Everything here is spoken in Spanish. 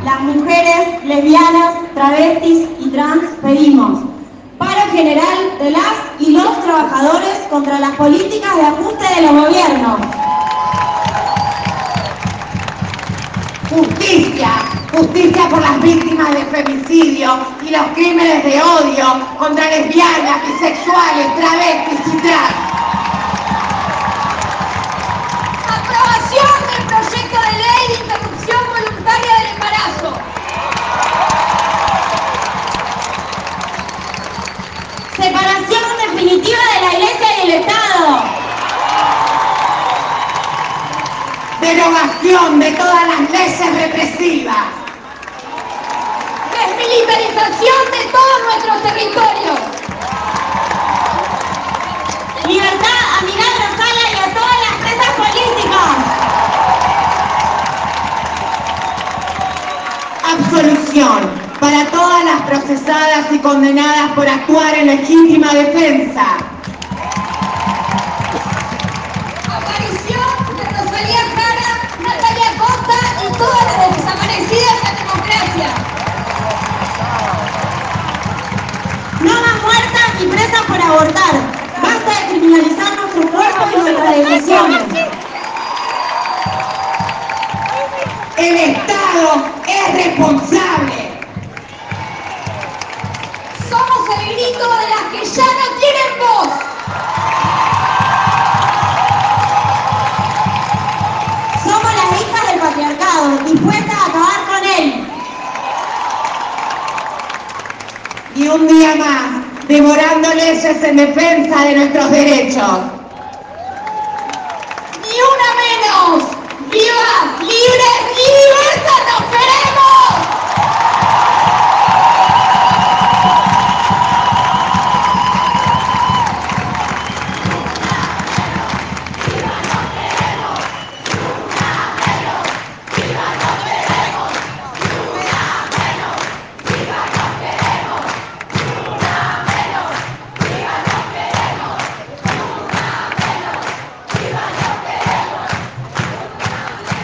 las mujeres, lesbianas, travestis y trans pedimos paro general de las y los trabajadores contra las políticas de ajuste de los gobiernos. Justicia, justicia por las víctimas de femicidio y los crímenes de odio contra lesbianas, bisexuales, travestis y trans. Aprobación del proyecto de ley de interrupción voluntaria del embarazo. Separación definitiva de la Iglesia y el Estado. Derogación de todas las leyes represivas. Desmilitarización de todos nuestros territorios. Libertad a Miguel Rosales y a todas las presas políticas. Absolución para todas las procesadas y condenadas por actuar en legítima defensa. Aparición de Rosalía Jara, Natalia Costa y todas las desaparecidas en democracia. No más muertas y presas por abortar. Basta de criminalizar nuestro cuerpo y nuestras decisiones. El Estado es responsable. Somos el grito de las que ya no tienen voz. Somos las hijas del patriarcado, dispuestas a acabar con él. Y un día más, devorando leyes en defensa de nuestros derechos. Ni una menos. ¡Vivas, libres y libertades!